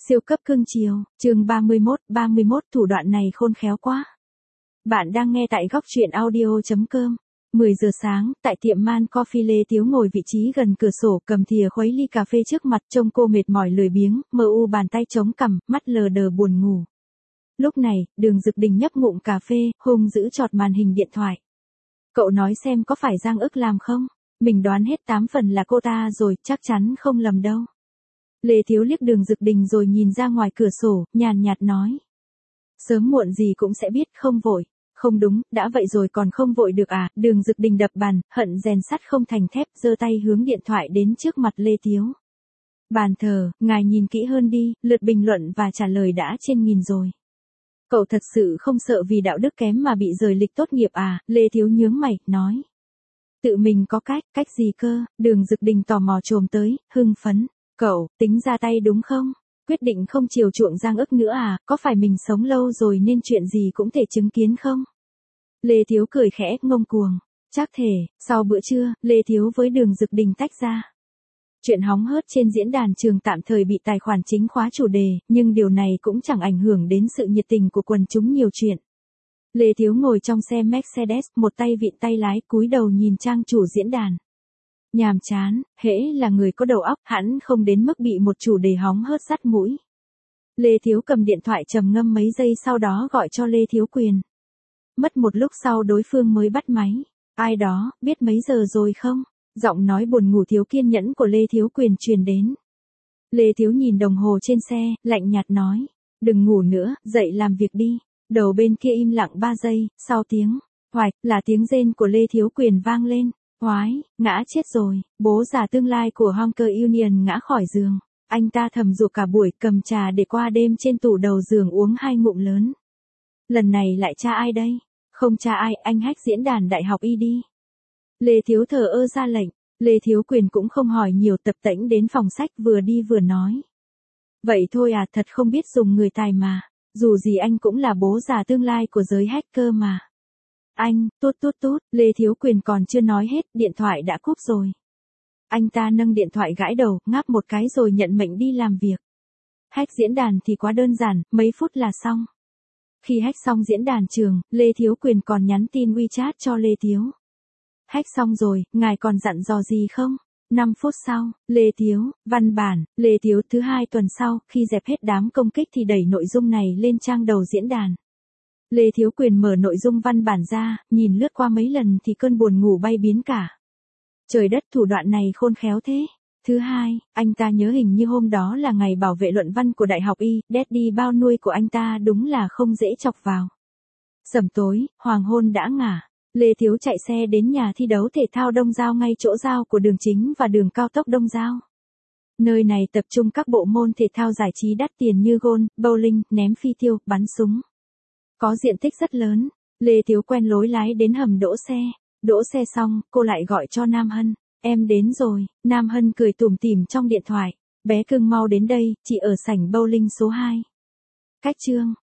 Siêu cấp cưng chiều, chương 31 thủ đoạn này khôn khéo quá. Bạn đang nghe tại góc truyện audio.com. 10 giờ sáng, tại tiệm Man Coffee Lê Tiếu ngồi vị trí gần cửa sổ cầm thìa khuấy ly cà phê trước mặt trông cô mệt mỏi lười biếng, mờ u bàn tay chống cằm, mắt lờ đờ buồn ngủ. Lúc này, Đường Dực Đình nhấp ngụm cà phê, hung dữ chọt màn hình điện thoại. Cậu nói xem có phải Giang Ức làm không? Mình đoán hết 8 phần là cô ta rồi, chắc chắn không lầm đâu. Lê Thiếu liếc Đường Dực Đình rồi nhìn ra ngoài cửa sổ, nhàn nhạt nói. Sớm muộn gì cũng sẽ biết, không vội. Không đúng, đã vậy rồi còn không vội được à? Đường Dực Đình đập bàn, hận rèn sắt không thành thép, giơ tay hướng điện thoại đến trước mặt Lê Thiếu. Bàn thờ, ngài nhìn kỹ hơn đi, lượt bình luận và trả lời đã trên 1000 rồi. Cậu thật sự không sợ vì đạo đức kém mà bị rời lịch tốt nghiệp à? Lê Thiếu nhướng mày, nói. Tự mình có cách gì cơ? Đường Dực Đình tò mò chồm tới, hưng phấn. Cậu, tính ra tay đúng không? Quyết định không chiều chuộng Giang Ức nữa à? Có phải mình sống lâu rồi nên chuyện gì cũng thể chứng kiến không? Lê Thiếu cười khẽ, ngông cuồng. Chắc thể, sau bữa trưa, Lê Thiếu với Đường Dực Đình tách ra. Chuyện hóng hớt trên diễn đàn trường tạm thời bị tài khoản chính khóa chủ đề, nhưng điều này cũng chẳng ảnh hưởng đến sự nhiệt tình của quần chúng nhiều chuyện. Lê Thiếu ngồi trong xe Mercedes, một tay vịn tay lái, cúi đầu nhìn trang chủ diễn đàn. Nhàm chán, hễ là người có đầu óc, hẳn không đến mức bị một chủ đề hóng hớt dắt mũi. Lê Thiếu cầm điện thoại trầm ngâm mấy giây sau đó gọi cho Lê Thiếu Quyền. Mất một lúc sau đối phương mới bắt máy. Ai đó, biết mấy giờ rồi không? Giọng nói buồn ngủ thiếu kiên nhẫn của Lê Thiếu Quyền truyền đến. Lê Thiếu nhìn đồng hồ trên xe, lạnh nhạt nói. Đừng ngủ nữa, dậy làm việc đi. Đầu bên kia im lặng 3 giây, sau tiếng. Hoạch, là tiếng rên của Lê Thiếu Quyền vang lên. Oái, ngã chết rồi, bố già tương lai của Honker Union ngã khỏi giường. Anh ta thầm rủa cả buổi, cầm trà để qua đêm trên tủ đầu giường uống 2 ngụm lớn. Lần này lại tra ai đây? Không tra ai, anh hack diễn đàn đại học y đi. Lê Thiếu thờ ơ ra lệnh, Lê Thiếu Quyền cũng không hỏi nhiều, tập tễnh đến phòng sách vừa đi vừa nói. Vậy thôi à, thật không biết dùng người tài mà, dù gì anh cũng là bố già tương lai của giới hacker mà. Anh, tút, Lê Thiếu Quyền còn chưa nói hết, điện thoại đã cúp rồi. Anh ta nâng điện thoại gãi đầu, ngáp một cái rồi nhận mệnh đi làm việc. Hack diễn đàn thì quá đơn giản, mấy phút là xong. Khi hack xong diễn đàn trường, Lê Thiếu Quyền còn nhắn tin WeChat cho Lê Thiếu. Hack xong rồi, ngài còn dặn dò gì không? 5 phút sau, Lê Thiếu, văn bản, Lê Thiếu thứ 2 tuần sau, khi dẹp hết đám công kích thì đẩy nội dung này lên trang đầu diễn đàn. Lê Thiếu Quyền mở nội dung văn bản ra, nhìn lướt qua mấy lần thì cơn buồn ngủ bay biến cả. Trời đất, thủ đoạn này khôn khéo thế. Thứ hai, anh ta nhớ hình như hôm đó là ngày bảo vệ luận văn của Đại học Y, daddy bao nuôi của anh ta đúng là không dễ chọc vào. Sẩm tối, hoàng hôn đã ngả. Lê Thiếu chạy xe đến nhà thi đấu thể thao Đông Giao ngay chỗ giao của đường chính và đường cao tốc Đông Giao. Nơi này tập trung các bộ môn thể thao giải trí đắt tiền như golf, bowling, ném phi tiêu, bắn súng. Có diện tích rất lớn, Lê Thiếu quen lối lái đến hầm đỗ xe. Đỗ xe xong, cô lại gọi cho Nam Hân. Em đến rồi, Nam Hân cười tủm tỉm trong điện thoại. Bé cưng mau đến đây, chị ở sảnh bowling số 2. Cách chương,